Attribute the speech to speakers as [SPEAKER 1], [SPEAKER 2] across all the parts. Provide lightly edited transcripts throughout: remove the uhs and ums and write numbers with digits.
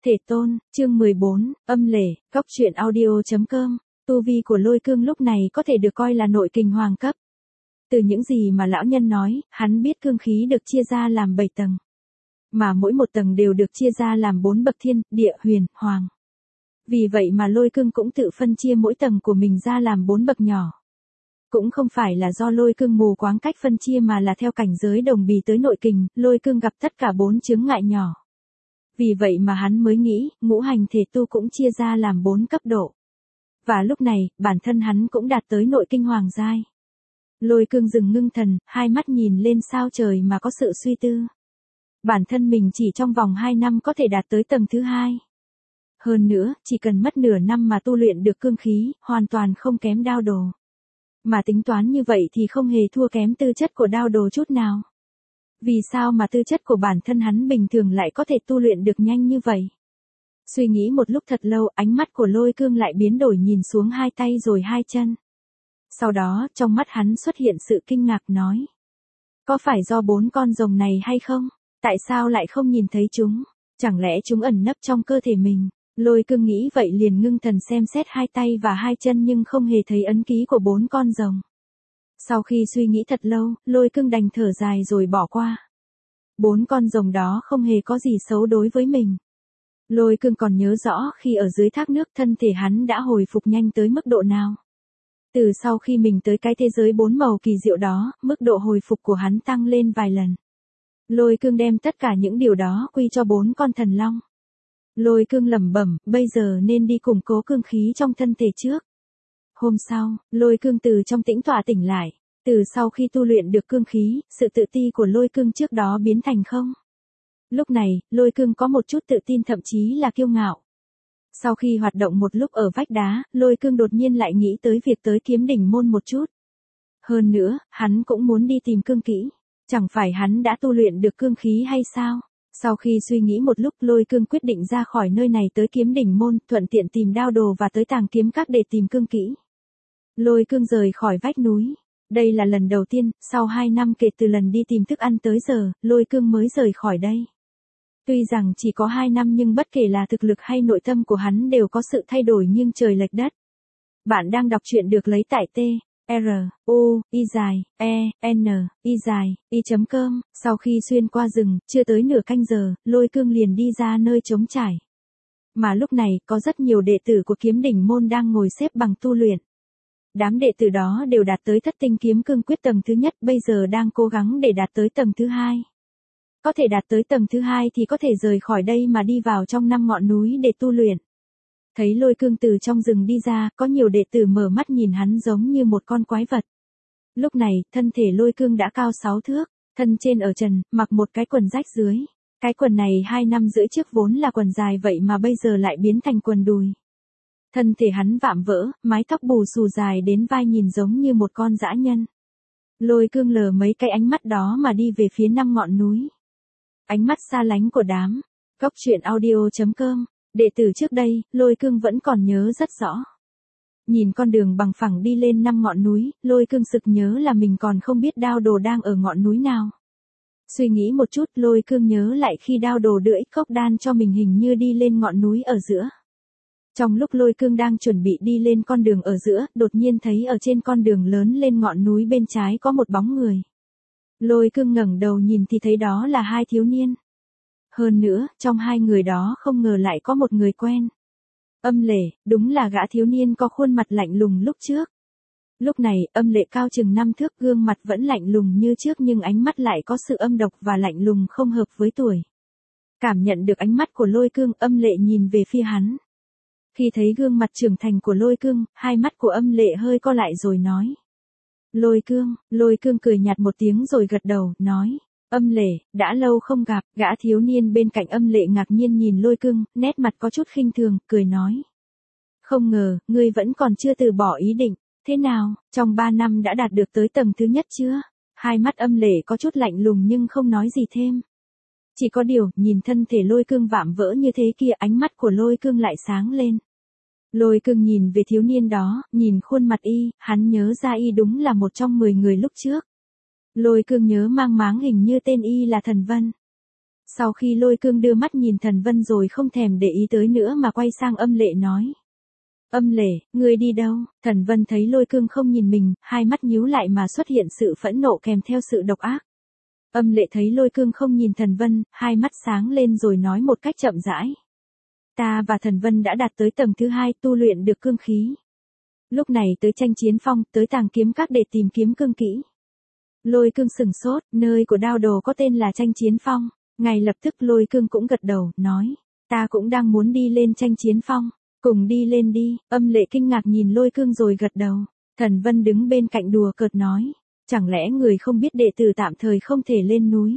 [SPEAKER 1] Thể tôn, chương 14, âm lệ, góc truyện audio.com, tu vi của Lôi Cương lúc này có thể được coi là nội kình hoàng cấp. Từ những gì mà lão nhân nói, hắn biết cương khí được chia ra làm 7 tầng. Mà mỗi một tầng đều được chia ra làm 4 bậc thiên, địa, huyền, hoàng. Vì vậy mà Lôi Cương cũng tự phân chia mỗi tầng của mình ra làm 4 bậc nhỏ. Cũng không phải là do Lôi Cương mù quáng cách phân chia mà là theo cảnh giới đồng bì tới nội kình, Lôi Cương gặp tất cả 4 chướng ngại nhỏ. Vì vậy mà hắn mới nghĩ, ngũ hành thể tu cũng chia ra làm 4 cấp độ. Và lúc này, bản thân hắn cũng đạt tới nội kinh hoàng giai. Lôi Cương dừng ngưng thần, hai mắt nhìn lên sao trời mà có sự suy tư. Bản thân mình chỉ trong vòng 2 năm có thể đạt tới tầng thứ 2. Hơn nữa, chỉ cần mất nửa năm mà tu luyện được cương khí, hoàn toàn không kém Đao Đồ. Mà tính toán như vậy thì không hề thua kém tư chất của Đao Đồ chút nào. Vì sao mà tư chất của bản thân hắn bình thường lại có thể tu luyện được nhanh như vậy? Suy nghĩ một lúc thật lâu, ánh mắt của Lôi Cương lại biến đổi nhìn xuống 2 tay rồi 2 chân. Sau đó, trong mắt hắn xuất hiện sự kinh ngạc nói. Có phải do 4 con rồng này hay không? Tại sao lại không nhìn thấy chúng? Chẳng lẽ chúng ẩn nấp trong cơ thể mình? Lôi Cương nghĩ vậy liền ngưng thần xem xét 2 tay và 2 chân nhưng không hề thấy ấn ký của 4 con rồng. Sau khi suy nghĩ thật lâu, Lôi Cương đành thở dài rồi bỏ qua. 4 con rồng đó không hề có gì xấu đối với mình. Lôi Cương còn nhớ rõ khi ở dưới thác nước thân thể hắn đã hồi phục nhanh tới mức độ nào. Từ sau khi mình tới cái thế giới 4 màu kỳ diệu đó, mức độ hồi phục của hắn tăng lên vài lần. Lôi Cương đem tất cả những điều đó quy cho 4 con thần long. Lôi Cương lẩm bẩm, bây giờ nên đi củng cố cương khí trong thân thể trước. Hôm sau, Lôi Cương từ trong tĩnh tọa tỉnh lại. Từ sau khi tu luyện được cương khí, sự tự ti của Lôi Cương trước đó biến thành không. Lúc này, Lôi Cương có một chút tự tin thậm chí là kiêu ngạo. Sau khi hoạt động một lúc ở vách đá, Lôi Cương đột nhiên lại nghĩ tới việc tới Kiếm Đỉnh môn một chút. Hơn nữa, hắn cũng muốn đi tìm cương kỹ. Chẳng phải hắn đã tu luyện được cương khí hay sao? Sau khi suy nghĩ một lúc, Lôi Cương quyết định ra khỏi nơi này tới Kiếm Đỉnh môn, thuận tiện tìm Đao Đồ và tới Tàng Kiếm Các để tìm cương kỹ. Lôi Cương rời khỏi vách núi. Đây là lần đầu tiên, sau 2 năm kể từ lần đi tìm thức ăn tới giờ, Lôi Cương mới rời khỏi đây. Tuy rằng chỉ có 2 năm nhưng bất kể là thực lực hay nội tâm của hắn đều có sự thay đổi nghiêng trời lệch đất. Bạn đang đọc truyện được lấy tại truy.com. Sau khi xuyên qua rừng, chưa tới nửa canh giờ, Lôi Cương liền đi ra nơi trống trải. Mà lúc này, có rất nhiều đệ tử của Kiếm Đỉnh môn đang ngồi xếp bằng tu luyện. Đám đệ tử đó đều đạt tới Thất Tinh Kiếm Cương Quyết tầng thứ nhất, bây giờ đang cố gắng để đạt tới tầng thứ 2. Có thể đạt tới tầng thứ 2 thì có thể rời khỏi đây mà đi vào trong 5 ngọn núi để tu luyện. Thấy Lôi Cương từ trong rừng đi ra, có nhiều đệ tử mở mắt nhìn hắn giống như một con quái vật. Lúc này, thân thể Lôi Cương đã cao 6 thước, thân trên ở trần, mặc một cái quần rách dưới. Cái quần này 2 năm rưỡi trước vốn là quần dài vậy mà bây giờ lại biến thành quần đùi. Thân thể hắn vạm vỡ, mái tóc bù xù dài đến vai nhìn giống như một con dã nhân. Lôi Cương lờ mấy cái ánh mắt đó mà đi về phía 5 ngọn núi. Ánh mắt xa lánh của đám góc truyện audio.com. Đệ tử trước đây, Lôi Cương vẫn còn nhớ rất rõ. Nhìn con đường bằng phẳng đi lên 5 ngọn núi, Lôi Cương sực nhớ là mình còn không biết Đao Đồ đang ở ngọn núi nào. Suy nghĩ một chút, Lôi Cương nhớ lại khi Đao Đồ đưa ích cốc đan cho mình hình như đi lên ngọn núi ở giữa. Trong lúc Lôi Cương đang chuẩn bị đi lên con đường ở giữa, đột nhiên thấy ở trên con đường lớn lên ngọn núi bên trái có một bóng người. Lôi Cương ngẩng đầu nhìn thì thấy đó là 2 thiếu niên. Hơn nữa, trong 2 người đó không ngờ lại có một người quen. Âm Lệ, đúng là gã thiếu niên có khuôn mặt lạnh lùng lúc trước. Lúc này, Âm Lệ cao chừng 5 thước, gương mặt vẫn lạnh lùng như trước nhưng ánh mắt lại có sự âm độc và lạnh lùng không hợp với tuổi. Cảm nhận được ánh mắt của Lôi Cương, Âm Lệ nhìn về phía hắn. Khi thấy gương mặt trưởng thành của Lôi Cương, hai mắt của Âm Lệ hơi co lại rồi nói. Lôi Cương cười nhạt một tiếng rồi gật đầu, nói. Âm Lệ, đã lâu không gặp. Gã thiếu niên bên cạnh Âm Lệ ngạc nhiên nhìn Lôi Cương, nét mặt có chút khinh thường, cười nói. Không ngờ, ngươi vẫn còn chưa từ bỏ ý định. Thế nào, trong 3 năm đã đạt được tới tầng thứ nhất chưa? Hai mắt Âm Lệ có chút lạnh lùng nhưng không nói gì thêm. Chỉ có điều, nhìn thân thể Lôi Cương vạm vỡ như thế kia, ánh mắt của Lôi Cương lại sáng lên. Lôi Cương nhìn về thiếu niên đó, nhìn khuôn mặt y, hắn nhớ ra y đúng là một trong 10 người lúc trước. Lôi Cương nhớ mang máng hình như tên y là Thần Vân. Sau khi Lôi Cương đưa mắt nhìn Thần Vân rồi không thèm để ý tới nữa mà quay sang Âm Lệ nói. Âm Lệ, ngươi đi đâu? Thần Vân thấy Lôi Cương không nhìn mình, hai mắt nhíu lại mà xuất hiện sự phẫn nộ kèm theo sự độc ác. Âm Lệ thấy Lôi Cương không nhìn Thần Vân, hai mắt sáng lên rồi nói một cách chậm rãi. Ta và Thần Vân đã đạt tới tầng thứ 2 tu luyện được cương khí. Lúc này tới tranh chiến phong, tới tàng kiếm các để tìm kiếm cương kỹ. Lôi Cương sừng sốt, nơi của đao đồ có tên là tranh chiến phong. Ngay lập tức Lôi Cương cũng gật đầu, nói. Ta cũng đang muốn đi lên tranh chiến phong. Cùng đi lên đi. Âm Lệ kinh ngạc nhìn Lôi Cương rồi gật đầu. Thần Vân đứng bên cạnh đùa cợt nói. Chẳng lẽ người không biết đệ tử tạm thời không thể lên núi?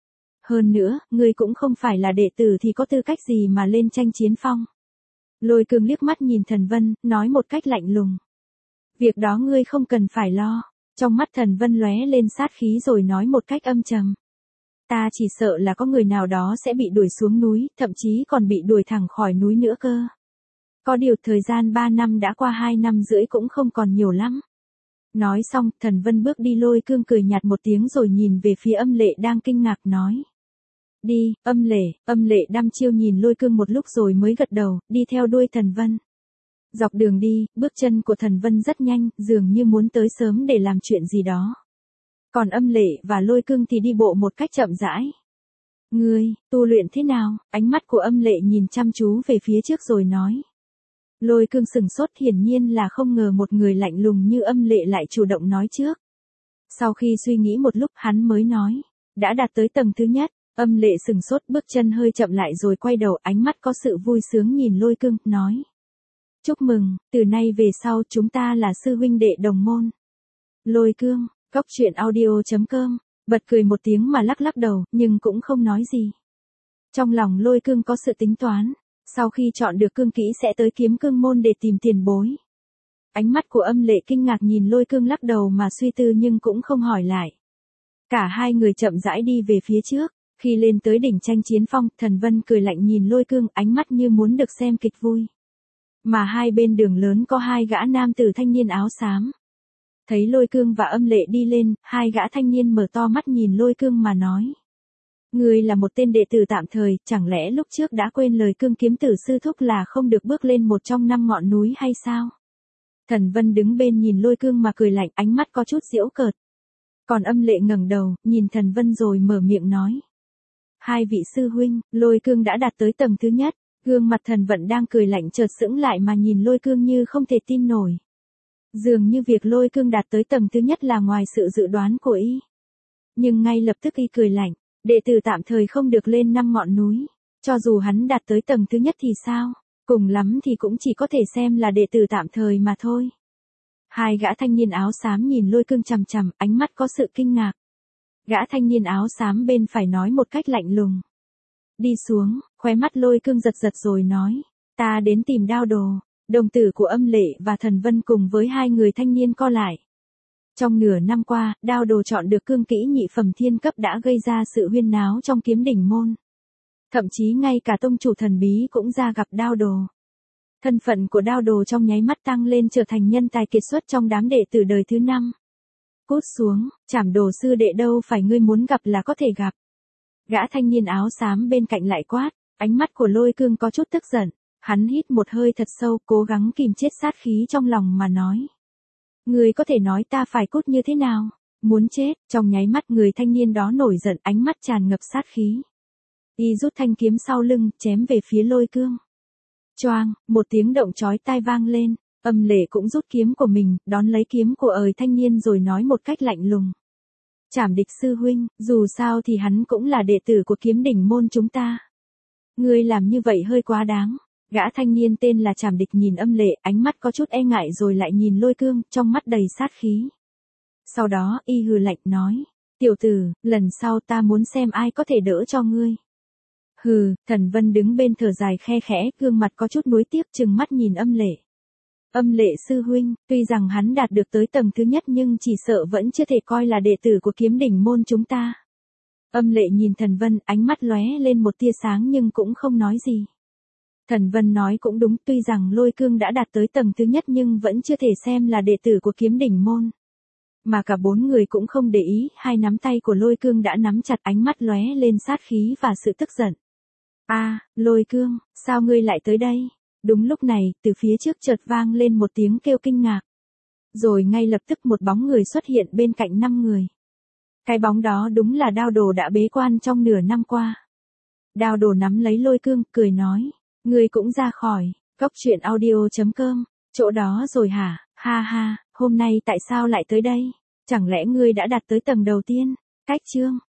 [SPEAKER 1] Hơn nữa, người cũng không phải là đệ tử thì có tư cách gì mà lên tranh chiến phong? Lôi Cương liếc mắt nhìn Thần Vân, nói một cách lạnh lùng. Việc đó ngươi không cần phải lo. Trong mắt Thần Vân lóe lên sát khí rồi nói một cách âm trầm. Ta chỉ sợ là có người nào đó sẽ bị đuổi xuống núi, thậm chí còn bị đuổi thẳng khỏi núi nữa cơ. Có điều thời gian 3 năm đã qua 2 năm rưỡi cũng không còn nhiều lắm. Nói xong, Thần Vân bước đi. Lôi Cương cười nhạt một tiếng rồi nhìn về phía Âm Lệ đang kinh ngạc nói. Đi, Âm Lệ đăm chiêu nhìn Lôi Cương một lúc rồi mới gật đầu, đi theo đuôi Thần Vân. Dọc đường đi, bước chân của Thần Vân rất nhanh, dường như muốn tới sớm để làm chuyện gì đó. Còn Âm Lệ và Lôi Cương thì đi bộ một cách chậm rãi. Ngươi, tu luyện thế nào? Ánh mắt của Âm Lệ nhìn chăm chú về phía trước rồi nói. Lôi Cương sừng sốt, hiển nhiên là không ngờ một người lạnh lùng như Âm Lệ lại chủ động nói trước. Sau khi suy nghĩ một lúc hắn mới nói. Đã đạt tới tầng thứ nhất. Âm Lệ sừng sốt, bước chân hơi chậm lại rồi quay đầu, ánh mắt có sự vui sướng nhìn Lôi Cương, nói. Chúc mừng, từ nay về sau chúng ta là sư huynh đệ đồng môn. Lôi Cương, Goctruyện.audio.com, bật cười một tiếng mà lắc lắc đầu, nhưng cũng không nói gì. Trong lòng Lôi Cương có sự tính toán, sau khi chọn được cương kỹ sẽ tới kiếm cương môn để tìm tiền bối. Ánh mắt của Âm Lệ kinh ngạc nhìn Lôi Cương lắc đầu mà suy tư nhưng cũng không hỏi lại. Cả hai người chậm rãi đi về phía trước. Khi lên tới đỉnh tranh chiến phong, Thần Vân cười lạnh nhìn Lôi Cương, ánh mắt như muốn được xem kịch vui. Mà hai bên đường lớn có hai gã nam tử thanh niên áo xám. Thấy Lôi Cương và Âm Lệ đi lên, hai gã thanh niên mở to mắt nhìn Lôi Cương mà nói. Ngươi là một tên đệ tử tạm thời, chẳng lẽ lúc trước đã quên lời Cương kiếm tử sư thúc là không được bước lên một trong 5 ngọn núi hay sao? Thần Vân đứng bên nhìn Lôi Cương mà cười lạnh, ánh mắt có chút giễu cợt. Còn Âm Lệ ngẩng đầu, nhìn Thần Vân rồi mở miệng nói. Hai vị sư huynh, Lôi Cương đã đạt tới tầng thứ nhất. Gương mặt Thần Vân đang cười lạnh chợt sững lại mà nhìn Lôi Cương như không thể tin nổi. Dường như việc Lôi Cương đạt tới tầng thứ nhất là ngoài sự dự đoán của y. Nhưng ngay lập tức y cười lạnh, đệ tử tạm thời không được lên 5 ngọn núi. Cho dù hắn đạt tới tầng thứ nhất thì sao? Cùng lắm thì cũng chỉ có thể xem là đệ tử tạm thời mà thôi. Hai gã thanh niên áo xám nhìn Lôi Cương chằm chằm, ánh mắt có sự kinh ngạc. Gã thanh niên áo xám bên phải nói một cách lạnh lùng. Đi xuống, khóe mắt Lôi Cương giật giật rồi nói. Ta đến tìm đao đồ. Đồng tử của Âm Lệ và Thần Vân cùng với hai người thanh niên co lại. Trong nửa năm qua, đao đồ chọn được cương kỹ nhị phẩm thiên cấp đã gây ra sự huyên náo trong kiếm đỉnh môn. Thậm chí ngay cả tông chủ thần bí cũng ra gặp đao đồ. Thân phận của đao đồ trong nháy mắt tăng lên trở thành nhân tài kiệt xuất trong đám đệ tử đời thứ 5. Cút xuống, Trảm Đồ sư đệ đâu phải ngươi muốn gặp là có thể gặp. Gã thanh niên áo xám bên cạnh lại quát, ánh mắt của Lôi Cương có chút tức giận. Hắn hít một hơi thật sâu, cố gắng kìm chết sát khí trong lòng mà nói. Ngươi có thể nói ta phải cút như thế nào? Muốn chết, trong nháy mắt người thanh niên đó nổi giận, ánh mắt tràn ngập sát khí. Y rút thanh kiếm sau lưng, chém về phía Lôi Cương. Choang, một tiếng động chói tai vang lên, Âm Lệ cũng rút kiếm của mình, đón lấy kiếm của thanh niên rồi nói một cách lạnh lùng. Trảm Địch sư huynh, dù sao thì hắn cũng là đệ tử của kiếm đỉnh môn chúng ta. Ngươi làm như vậy hơi quá đáng. Gã thanh niên tên là Trảm Địch nhìn Âm Lệ, ánh mắt có chút e ngại rồi lại nhìn Lôi Cương, trong mắt đầy sát khí. Sau đó, y hừ lạnh nói, tiểu tử, lần sau ta muốn xem ai có thể đỡ cho ngươi. Hừ, Thần Vân đứng bên thở dài khe khẽ, gương mặt có chút nuối tiếc trừng mắt nhìn Âm Lệ. Âm Lệ sư huynh, tuy rằng hắn đạt được tới tầng thứ nhất nhưng chỉ sợ vẫn chưa thể coi là đệ tử của kiếm đỉnh môn chúng ta. Âm Lệ nhìn Thần Vân, ánh mắt lóe lên một tia sáng nhưng cũng không nói gì. Thần Vân nói cũng đúng, tuy rằng Lôi Cương đã đạt tới tầng thứ nhất nhưng vẫn chưa thể xem là đệ tử của kiếm đỉnh môn. Mà cả bốn người cũng không để ý, hai nắm tay của Lôi Cương đã nắm chặt, ánh mắt lóe lên sát khí và sự tức giận. Lôi Cương, sao ngươi lại tới đây? Đúng lúc này, từ phía trước chợt vang lên một tiếng kêu kinh ngạc. Rồi ngay lập tức một bóng người xuất hiện bên cạnh 5 người. Cái bóng đó đúng là Đao Đồ đã bế quan trong nửa năm qua. Đao Đồ nắm lấy Lôi Cương, cười nói, ngươi cũng ra khỏi, cóc truyện audio.com, chỗ đó rồi hả, ha ha, hôm nay tại sao lại tới đây? Chẳng lẽ ngươi đã đạt tới tầng đầu tiên? Cách chương.